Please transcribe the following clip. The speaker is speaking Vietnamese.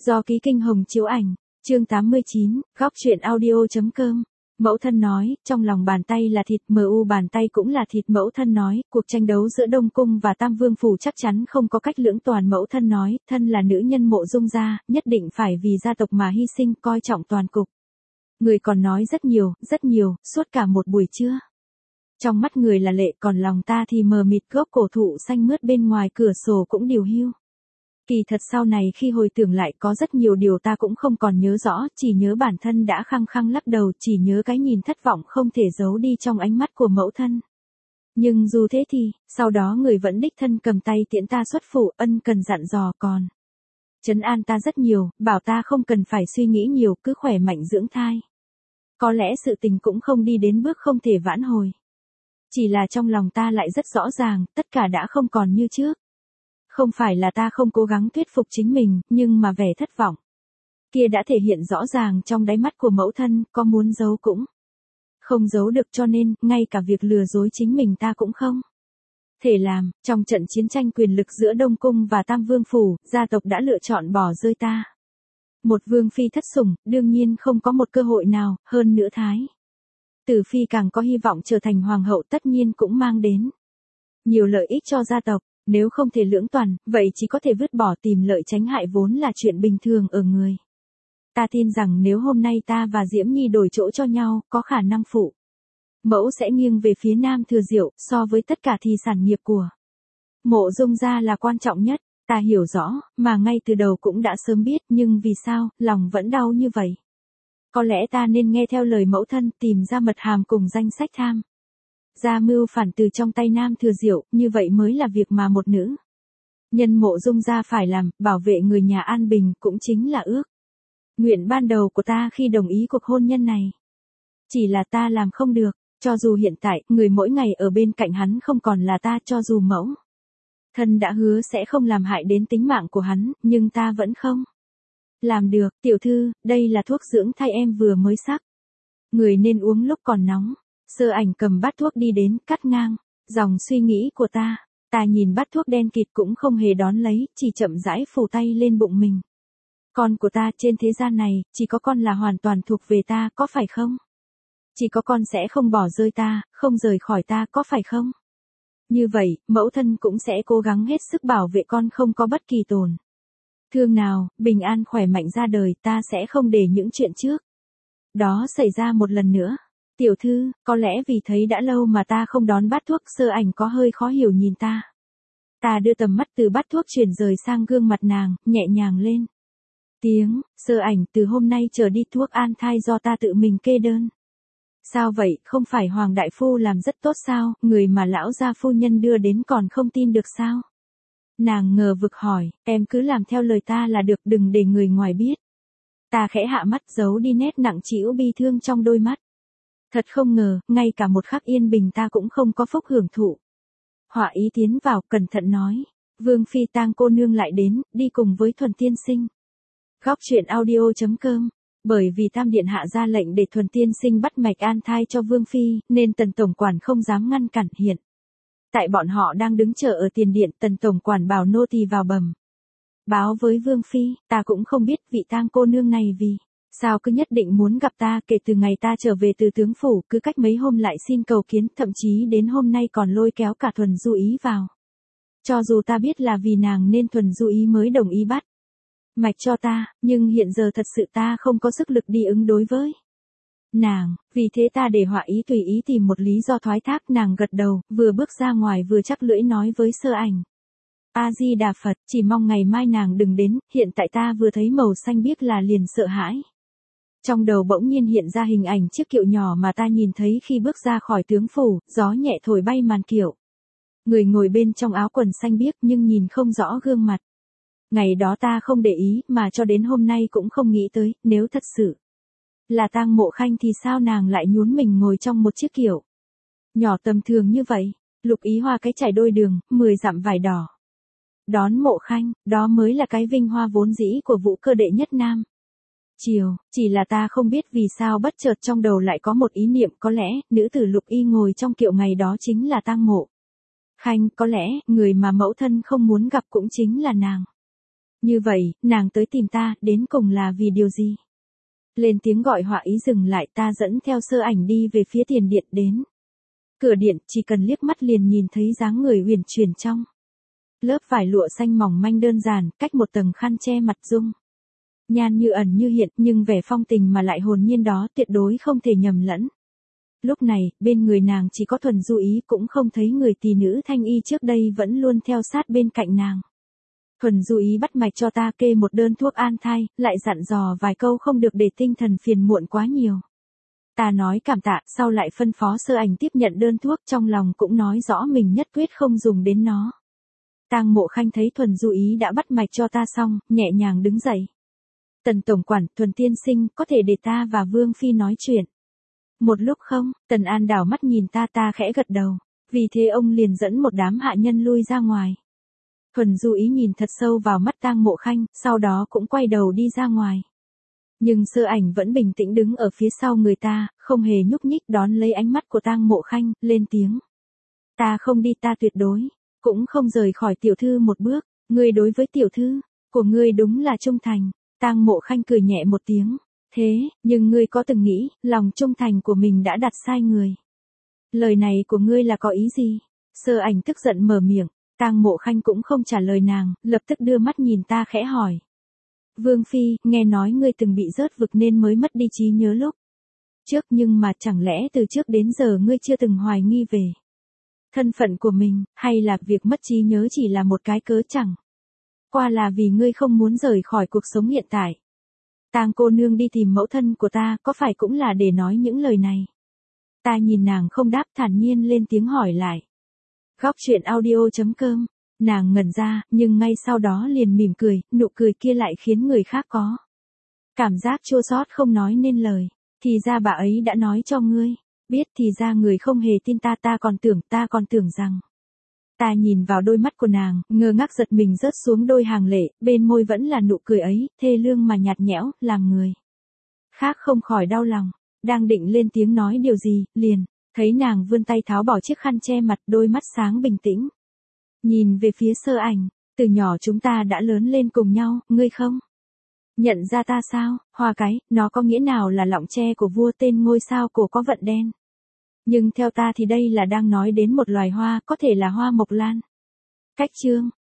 Do ký Kinh Hồng chiếu ảnh, chương 89, góc truyện audio.com. Mẫu thân nói, trong lòng bàn tay là thịt, bàn tay cũng là thịt. Mẫu thân nói, cuộc tranh đấu giữa Đông Cung và Tam Vương Phủ chắc chắn không có cách lưỡng toàn. Mẫu thân nói, thân là nữ nhân Mộ Dung gia, nhất định phải vì gia tộc mà hy sinh, coi trọng toàn cục. Người còn nói rất nhiều, suốt cả một buổi trưa. Trong mắt người là lệ, còn lòng ta thì mờ mịt. Gốc cổ thụ xanh mướt bên ngoài cửa sổ cũng điều hiu. Kỳ thật sau này khi hồi tưởng lại có rất nhiều điều ta cũng không còn nhớ rõ, chỉ nhớ bản thân đã khăng khăng lắc đầu, chỉ nhớ cái nhìn thất vọng không thể giấu đi trong ánh mắt của mẫu thân. Nhưng dù thế thì, sau đó người vẫn đích thân cầm tay tiễn ta xuất phủ, ân cần dặn dò còn trấn an ta rất nhiều, bảo ta không cần phải suy nghĩ nhiều, cứ khỏe mạnh dưỡng thai. Có lẽ sự tình cũng không đi đến bước không thể vãn hồi. Chỉ là trong lòng ta lại rất rõ ràng, tất cả đã không còn như trước. Không phải là ta không cố gắng thuyết phục chính mình, nhưng mà vẻ thất vọng kia đã thể hiện rõ ràng trong đáy mắt của mẫu thân, có muốn giấu cũng không giấu được, cho nên, ngay cả việc lừa dối chính mình ta cũng không thể làm. Trong trận chiến tranh quyền lực giữa Đông Cung và Tam Vương Phủ, gia tộc đã lựa chọn bỏ rơi ta. Một vương phi thất sủng, đương nhiên không có một cơ hội nào, hơn nữa Thái Tử Phi càng có hy vọng trở thành hoàng hậu, tất nhiên cũng mang đến nhiều lợi ích cho gia tộc. Nếu không thể lưỡng toàn, vậy chỉ có thể vứt bỏ, tìm lợi tránh hại vốn là chuyện bình thường ở người. Ta tin rằng nếu hôm nay ta và Diễm Nhi đổi chỗ cho nhau, có khả năng phụ mẫu sẽ nghiêng về phía Nam Thừa Diệu, so với tất cả thì sản nghiệp của Mộ Dung gia là quan trọng nhất. Ta hiểu rõ, mà ngay từ đầu cũng đã sớm biết, nhưng vì sao, lòng vẫn đau như vậy. Có lẽ ta nên nghe theo lời mẫu thân, tìm ra mật hàm cùng danh sách tham gia mưu phản từ trong tay Nam Thừa Diệu, như vậy mới là việc mà một nữ nhân Mộ Dung gia phải làm, bảo vệ người nhà an bình, cũng chính là ước nguyện ban đầu của ta khi đồng ý cuộc hôn nhân này. Chỉ là ta làm không được, cho dù hiện tại, người mỗi ngày ở bên cạnh hắn không còn là ta, cho dù mẫu thân đã hứa sẽ không làm hại đến tính mạng của hắn, nhưng ta vẫn không làm được. Tiểu thư, đây là thuốc dưỡng thai em vừa mới sắc. Người nên uống lúc còn nóng. Sơ Ảnh cầm bát thuốc đi đến, cắt ngang dòng suy nghĩ của ta. Ta nhìn bát thuốc đen kịt cũng không hề đón lấy, chỉ chậm rãi phủ tay lên bụng mình. Con của ta, trên thế gian này, chỉ có con là hoàn toàn thuộc về ta, có phải không? Chỉ có con sẽ không bỏ rơi ta, không rời khỏi ta, có phải không? Như vậy, mẫu thân cũng sẽ cố gắng hết sức bảo vệ con không có bất kỳ tổn thương nào, bình an khỏe mạnh ra đời. Ta sẽ không để những chuyện trước đó xảy ra một lần nữa. Tiểu thư, có lẽ vì thấy đã lâu mà ta không đón bát thuốc, Sơ Ảnh có hơi khó hiểu nhìn ta. Ta đưa tầm mắt từ bát thuốc chuyển rời sang gương mặt nàng, nhẹ nhàng lên tiếng. Sơ Ảnh, từ hôm nay trở đi thuốc an thai do ta tự mình kê đơn. Sao vậy, không phải Hoàng đại phu làm rất tốt sao, người mà lão gia phu nhân đưa đến còn không tin được sao? Nàng ngờ vực hỏi, em cứ làm theo lời ta là được, đừng để người ngoài biết. Ta khẽ hạ mắt, giấu đi nét nặng trĩu bi thương trong đôi mắt. Thật không ngờ, ngay cả một khắc yên bình ta cũng không có phúc hưởng thụ. Họa ý tiến vào, cẩn thận nói, Vương phi Tang cô nương lại đến, đi cùng với Thuần tiên sinh. Góc truyện audio.com. Bởi vì Tam điện hạ ra lệnh để Thuần tiên sinh bắt mạch an thai cho Vương phi, nên Tần tổng quản không dám ngăn cản. Hiện tại bọn họ đang đứng chờ ở tiền điện, Tần tổng quản bảo nô tỳ vào bẩm báo với Vương phi. Ta cũng không biết vị Tang cô nương này vì sao cứ nhất định muốn gặp ta. Kể từ ngày ta trở về từ tướng phủ, cứ cách mấy hôm lại xin cầu kiến, thậm chí đến hôm nay còn lôi kéo cả Thuần Du Ý vào. Cho dù ta biết là vì nàng nên Thuần Du Ý mới đồng ý bắt mạch cho ta, nhưng hiện giờ thật sự ta không có sức lực đi ứng đối với nàng, vì thế ta để Họa ý tùy ý tìm một lý do thoái thác. Nàng gật đầu, vừa bước ra ngoài vừa chắc lưỡi nói với Sơ Ảnh, A Di Đà Phật, chỉ mong ngày mai nàng đừng đến. Hiện tại ta vừa thấy màu xanh biếc là liền sợ hãi. Trong đầu bỗng nhiên hiện ra hình ảnh chiếc kiệu nhỏ mà ta nhìn thấy khi bước ra khỏi tướng phủ, gió nhẹ thổi bay màn kiệu. Người ngồi bên trong áo quần xanh biếc nhưng nhìn không rõ gương mặt. Ngày đó ta không để ý, mà cho đến hôm nay cũng không nghĩ tới, nếu thật sự là Tang Mộ Khanh thì sao nàng lại nhún mình ngồi trong một chiếc kiệu nhỏ tầm thường như vậy. Lục Ý Hoa cái trải đôi đường, 10 dặm vải đỏ đón Mộ Khanh, đó mới là cái vinh hoa vốn dĩ của Vũ Cơ đệ nhất Nam Triều. Chỉ là ta không biết vì sao bất chợt trong đầu lại có một ý niệm, có lẽ nữ tử Lục Y ngồi trong kiệu ngày đó chính là Tang Mộ Khanh, có lẽ người mà mẫu thân không muốn gặp cũng chính là nàng. Như vậy, nàng tới tìm ta, đến cùng là vì điều gì? Lên tiếng gọi Họa Ý dừng lại, ta dẫn theo Sơ Ảnh đi về phía tiền điện đến. Cửa điện, chỉ cần liếc mắt liền nhìn thấy dáng người uyển chuyển trong. Lớp vải lụa xanh mỏng manh đơn giản, cách một tầng khăn che mặt dung. Nhan như ẩn như hiện, nhưng vẻ phong tình mà lại hồn nhiên đó tuyệt đối không thể nhầm lẫn. Lúc này, bên người nàng chỉ có Thuần Du Ý, cũng không thấy người tỷ nữ Thanh Y trước đây vẫn luôn theo sát bên cạnh nàng. Thuần Du Ý bắt mạch cho ta kê một đơn thuốc an thai, lại dặn dò vài câu không được để tinh thần phiền muộn quá nhiều. Ta nói cảm tạ, sau lại phân phó Sơ Ảnh tiếp nhận đơn thuốc, trong lòng cũng nói rõ mình nhất quyết không dùng đến nó. Tang Mộ Khanh thấy Thuần Du Ý đã bắt mạch cho ta xong, nhẹ nhàng đứng dậy. Tần tổng quản, Thuần tiên sinh, có thể để ta và Vương Phi nói chuyện. Một lúc không? Tần An đảo mắt nhìn ta, ta khẽ gật đầu. Vì thế ông liền dẫn một đám hạ nhân lui ra ngoài. Thuần Du Ý nhìn thật sâu vào mắt Tang Mộ Khanh, sau đó cũng quay đầu đi ra ngoài. Nhưng Sơ Ảnh vẫn bình tĩnh đứng ở phía sau người ta, không hề nhúc nhích, đón lấy ánh mắt của Tang Mộ Khanh, lên tiếng. Ta không đi, ta tuyệt đối, cũng không rời khỏi tiểu thư một bước. Ngươi đối với tiểu thư của ngươi đúng là trung thành. Tang Mộ Khanh cười nhẹ một tiếng. Thế, nhưng ngươi có từng nghĩ, lòng trung thành của mình đã đặt sai người. Lời này của ngươi là có ý gì? Sơ Ảnh tức giận mở miệng. Tang Mộ Khanh cũng không trả lời nàng, lập tức đưa mắt nhìn ta khẽ hỏi. Vương Phi, nghe nói ngươi từng bị rớt vực nên mới mất đi trí nhớ lúc trước, nhưng mà chẳng lẽ từ trước đến giờ ngươi chưa từng hoài nghi về thân phận của mình, hay là việc mất trí nhớ chỉ là một cái cớ chẳng qua là vì ngươi không muốn rời khỏi cuộc sống hiện tại. Tang cô nương đi tìm mẫu thân của ta, có phải cũng là để nói những lời này? Ta nhìn nàng không đáp, thản nhiên lên tiếng hỏi lại. Góc truyện audio.com. Nàng ngẩn ra, nhưng ngay sau đó liền mỉm cười, nụ cười kia lại khiến người khác có cảm giác chua xót không nói nên lời. Thì ra bà ấy đã nói cho ngươi biết, thì ra người không hề tin ta, ta còn tưởng rằng. Ta nhìn vào đôi mắt của nàng, ngơ ngác giật mình rớt xuống đôi hàng lệ, bên môi vẫn là nụ cười ấy, thê lương mà nhạt nhẽo, làm người khác không khỏi đau lòng. Đang định lên tiếng nói điều gì, liền thấy nàng vươn tay tháo bỏ chiếc khăn che mặt, đôi mắt sáng bình tĩnh nhìn về phía Sơ Ảnh. Từ nhỏ chúng ta đã lớn lên cùng nhau, ngươi không nhận ra ta sao? Hoa cái, nó có nghĩa nào là lọng tre của vua, tên ngôi sao cổ có vận đen. Nhưng theo ta thì đây là đang nói đến một loài hoa, có thể là hoa mộc lan. Cách chương